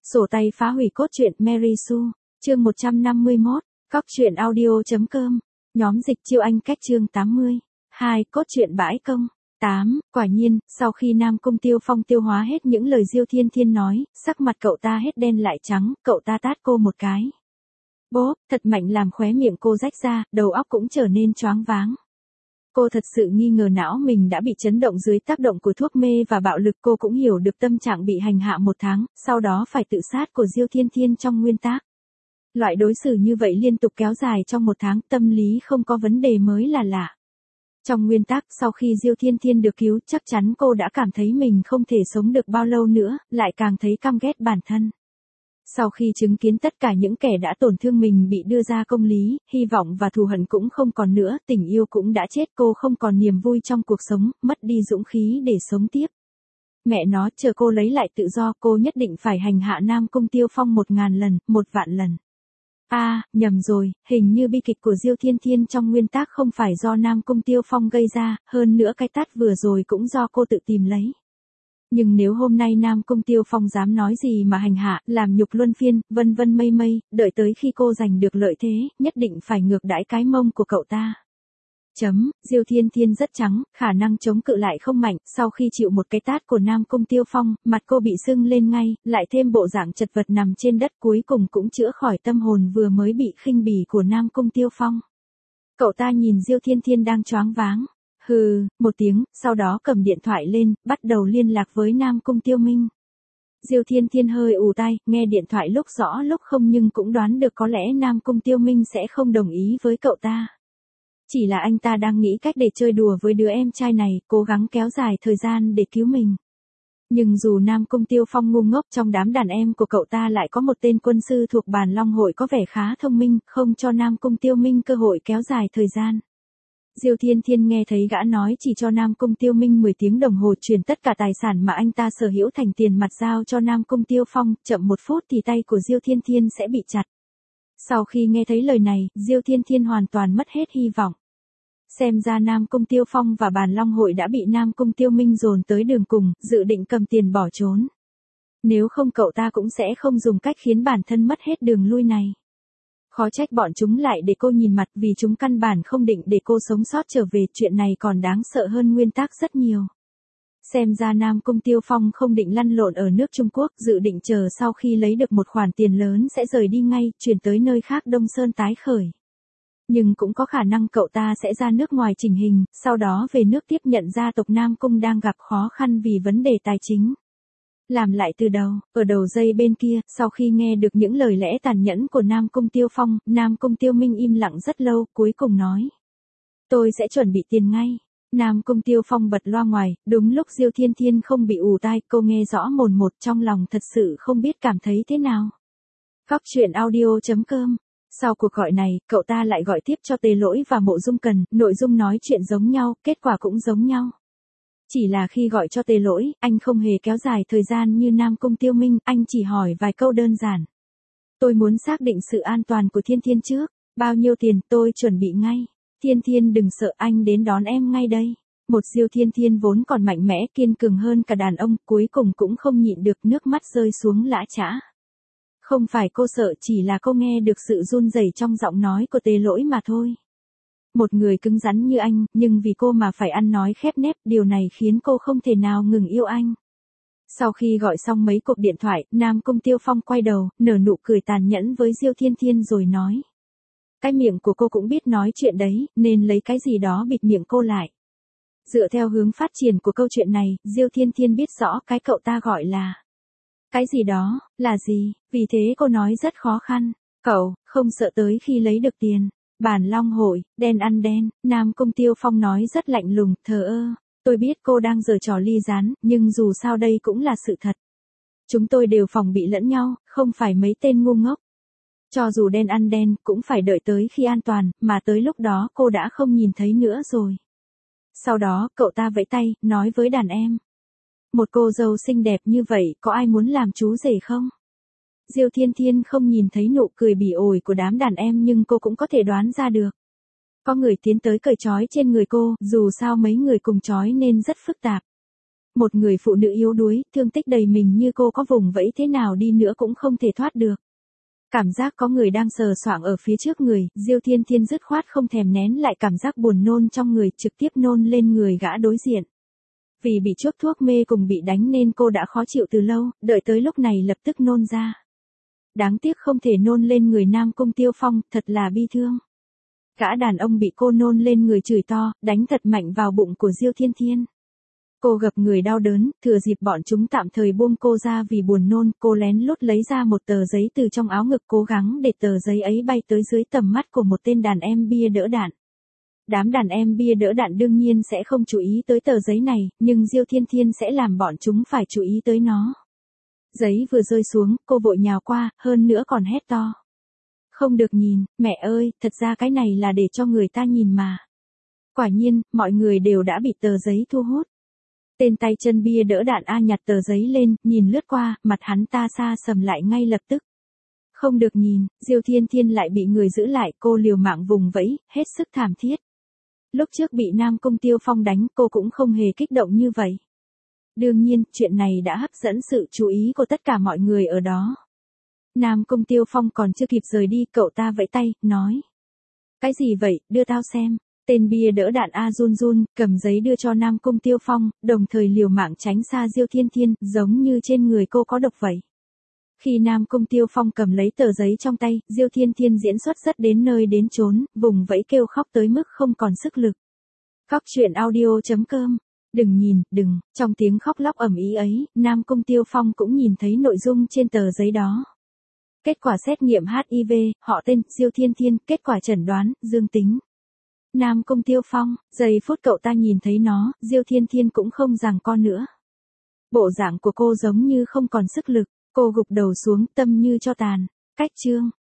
Sổ tay phá hủy cốt truyện Mary Sue, chương 151, Cóc truyện audio.com, nhóm dịch chiêu anh cách chương 80. 2. Cốt truyện bãi công. 8. Quả nhiên, sau khi Nam Cung Tiêu Phong tiêu hóa hết những lời Diêu Thiên Thiên nói, sắc mặt cậu ta hết đen lại trắng, cậu ta tát cô một cái. Bốp, thật mạnh làm khóe miệng cô rách ra, đầu óc cũng trở nên choáng váng. Cô thật sự nghi ngờ não mình đã bị chấn động dưới tác động của thuốc mê và bạo lực. Cô cũng hiểu được tâm trạng bị hành hạ 1 tháng, sau đó phải tự sát của Diêu Thiên Thiên trong nguyên tác. Loại đối xử như vậy liên tục kéo dài trong 1 tháng, tâm lý không có vấn đề mới là lạ. Trong nguyên tắc, sau khi Diêu Thiên Thiên được cứu, chắc chắn cô đã cảm thấy mình không thể sống được bao lâu nữa, lại càng thấy căm ghét bản thân. Sau khi chứng kiến tất cả những kẻ đã tổn thương mình bị đưa ra công lý, hy vọng và thù hận cũng không còn nữa, tình yêu cũng đã chết, cô không còn niềm vui trong cuộc sống, mất đi dũng khí để sống tiếp. Mẹ nó, chờ cô lấy lại tự do, cô nhất định phải hành hạ Nam Cung Tiêu Phong 1000 lần, 1.000.000 lần. Nhầm rồi, hình như bi kịch của Diêu Thiên Thiên trong nguyên tác không phải do Nam Cung Tiêu Phong gây ra, hơn nữa cái tát vừa rồi cũng do cô tự tìm lấy. Nhưng nếu hôm nay Nam Cung Tiêu Phong dám nói gì mà hành hạ, làm nhục luân phiên, vân vân mây mây, đợi tới khi cô giành được lợi thế, nhất định phải ngược đãi cái mông của cậu ta. Diêu Thiên Thiên rất trắng, khả năng chống cự lại không mạnh, sau khi chịu một cái tát của Nam Cung Tiêu Phong, mặt cô bị sưng lên ngay, lại thêm bộ dạng chật vật nằm trên đất, cuối cùng cũng chữa khỏi tâm hồn vừa mới bị khinh bỉ của Nam Cung Tiêu Phong. Cậu ta nhìn Diêu Thiên Thiên đang choáng váng. Hừ, một tiếng, sau đó cầm điện thoại lên, bắt đầu liên lạc với Nam Cung Tiêu Minh. Diêu Thiên Thiên hơi ù tai, nghe điện thoại lúc rõ lúc không nhưng cũng đoán được có lẽ Nam Cung Tiêu Minh sẽ không đồng ý với cậu ta. Chỉ là anh ta đang nghĩ cách để chơi đùa với đứa em trai này, cố gắng kéo dài thời gian để cứu mình. Nhưng dù Nam Cung Tiêu Phong ngu ngốc, trong đám đàn em của cậu ta lại có một tên quân sư thuộc Bàn Long hội có vẻ khá thông minh, không cho Nam Cung Tiêu Minh cơ hội kéo dài thời gian. Diêu Thiên Thiên nghe thấy gã nói chỉ cho Nam Cung Tiêu Minh 10 tiếng đồng hồ chuyển tất cả tài sản mà anh ta sở hữu thành tiền mặt giao cho Nam Cung Tiêu Phong, chậm 1 phút thì tay của Diêu Thiên Thiên sẽ bị chặt. Sau khi nghe thấy lời này, Diêu Thiên Thiên hoàn toàn mất hết hy vọng. Xem ra Nam Cung Tiêu Phong và Bàn Long hội đã bị Nam Cung Tiêu Minh dồn tới đường cùng, dự định cầm tiền bỏ trốn. Nếu không cậu ta cũng sẽ không dùng cách khiến bản thân mất hết đường lui này. Khó trách bọn chúng lại để cô nhìn mặt, vì chúng căn bản không định để cô sống sót trở về, chuyện này còn đáng sợ hơn nguyên tác rất nhiều. Xem ra Nam Cung Tiêu Phong không định lăn lộn ở nước Trung Quốc, dự định chờ sau khi lấy được một khoản tiền lớn sẽ rời đi ngay, chuyển tới nơi khác Đông Sơn tái khởi. Nhưng cũng có khả năng cậu ta sẽ ra nước ngoài chỉnh hình, sau đó về nước tiếp nhận gia tộc Nam Cung đang gặp khó khăn vì vấn đề tài chính. Làm lại từ đầu, ở đầu dây bên kia, sau khi nghe được những lời lẽ tàn nhẫn của Nam Cung Tiêu Phong, Nam Cung Tiêu Minh im lặng rất lâu, cuối cùng nói. Tôi sẽ chuẩn bị tiền ngay. Nam Cung Tiêu Phong bật loa ngoài, đúng lúc Diêu Thiên Thiên không bị ù tai, cô nghe rõ mồn một, trong lòng thật sự không biết cảm thấy thế nào. Cóc truyện audio.com. Sau cuộc gọi này, cậu ta lại gọi tiếp cho Tề Lỗi và Mộ Dung Cần, nội dung nói chuyện giống nhau, kết quả cũng giống nhau. Chỉ là khi gọi cho Tề Lỗi, anh không hề kéo dài thời gian như Nam Cung Tiêu Minh, anh chỉ hỏi vài câu đơn giản. Tôi muốn xác định sự an toàn của Thiên Thiên trước, bao nhiêu tiền, tôi chuẩn bị ngay. Thiên Thiên đừng sợ, anh đến đón em ngay đây. Một Diêu Thiên Thiên vốn còn mạnh mẽ kiên cường hơn cả đàn ông, cuối cùng cũng không nhịn được, nước mắt rơi xuống lã chã. Không phải cô sợ, chỉ là cô nghe được sự run rẩy trong giọng nói của Tề Lỗi mà thôi. Một người cứng rắn như anh, nhưng vì cô mà phải ăn nói khép nép, điều này khiến cô không thể nào ngừng yêu anh. Sau khi gọi xong mấy cuộc điện thoại, Nam Cung Tiêu Phong quay đầu, nở nụ cười tàn nhẫn với Diêu Thiên Thiên rồi nói. Cái miệng của cô cũng biết nói chuyện đấy, nên lấy cái gì đó bịt miệng cô lại. Dựa theo hướng phát triển của câu chuyện này, Diêu Thiên Thiên biết rõ cái cậu ta gọi là. Cái gì đó, là gì, vì thế cô nói rất khó khăn. Cậu, không sợ tới khi lấy được tiền. Bàn Long hội, đen ăn đen, Nam Cung Tiêu Phong nói rất lạnh lùng, thờ ơ. Tôi biết cô đang giở trò ly gián, nhưng dù sao đây cũng là sự thật. Chúng tôi đều phòng bị lẫn nhau, không phải mấy tên ngu ngốc. Cho dù đen ăn đen, cũng phải đợi tới khi an toàn, mà tới lúc đó cô đã không nhìn thấy nữa rồi. Sau đó, cậu ta vẫy tay, nói với đàn em. Một cô dâu xinh đẹp như vậy, có ai muốn làm chú rể không? Diêu Thiên Thiên không nhìn thấy nụ cười bỉ ổi của đám đàn em nhưng cô cũng có thể đoán ra được. Có người tiến tới cởi trói trên người cô, dù sao mấy người cùng trói nên rất phức tạp. Một người phụ nữ yếu đuối, thương tích đầy mình như cô có vùng vẫy thế nào đi nữa cũng không thể thoát được. Cảm giác có người đang sờ soạng ở phía trước người, Diêu Thiên Thiên dứt khoát không thèm nén lại cảm giác buồn nôn trong người, trực tiếp nôn lên người gã đối diện. Vì bị chuốc thuốc mê cùng bị đánh nên cô đã khó chịu từ lâu, đợi tới lúc này lập tức nôn ra. Đáng tiếc không thể nôn lên người Nam Cung Tiêu Phong, thật là bi thương. Gã đàn ông bị cô nôn lên người chửi to, đánh thật mạnh vào bụng của Diêu Thiên Thiên. Cô gập người đau đớn, thừa dịp bọn chúng tạm thời buông cô ra vì buồn nôn, cô lén lút lấy ra một tờ giấy từ trong áo ngực cố gắng để tờ giấy ấy bay tới dưới tầm mắt của một tên đàn em bia đỡ đạn. Đám đàn em bia đỡ đạn đương nhiên sẽ không chú ý tới tờ giấy này, nhưng Diêu Thiên Thiên sẽ làm bọn chúng phải chú ý tới nó. Giấy vừa rơi xuống, cô vội nhào qua, hơn nữa còn hét to. Không được nhìn, mẹ ơi, thật ra cái này là để cho người ta nhìn mà. Quả nhiên, mọi người đều đã bị tờ giấy thu hút. Tên tay chân bia đỡ đạn A nhặt tờ giấy lên, nhìn lướt qua, mặt hắn ta xa sầm lại ngay lập tức. Không được nhìn, Diêu Thiên Thiên lại bị người giữ lại, cô liều mạng vùng vẫy, hết sức thảm thiết. Lúc trước bị Nam Cung Tiêu Phong đánh, cô cũng không hề kích động như vậy. Đương nhiên, chuyện này đã hấp dẫn sự chú ý của tất cả mọi người ở đó. Nam Cung Tiêu Phong còn chưa kịp rời đi, cậu ta vẫy tay, nói. Cái gì vậy, đưa tao xem. Tên bia đỡ đạn A run run, cầm giấy đưa cho Nam Cung Tiêu Phong, đồng thời liều mạng tránh xa Diêu Thiên Thiên, giống như trên người cô có độc vậy. Khi Nam Cung Tiêu Phong cầm lấy tờ giấy trong tay, Diêu Thiên Thiên diễn xuất rất đến nơi đến chốn, vùng vẫy kêu khóc tới mức không còn sức lực. Góc truyện audio.com. Đừng nhìn, đừng, trong tiếng khóc lóc ầm ĩ ấy, Nam Cung Tiêu Phong cũng nhìn thấy nội dung trên tờ giấy đó. Kết quả xét nghiệm HIV, họ tên, Diêu Thiên Thiên, kết quả chẩn đoán, dương tính. Nam Cung Tiêu Phong, giây phút cậu ta nhìn thấy nó, Diêu Thiên Thiên cũng không giằng co nữa. Bộ dạng của cô giống như không còn sức lực, cô gục đầu xuống, tâm như cho tàn. Cách chương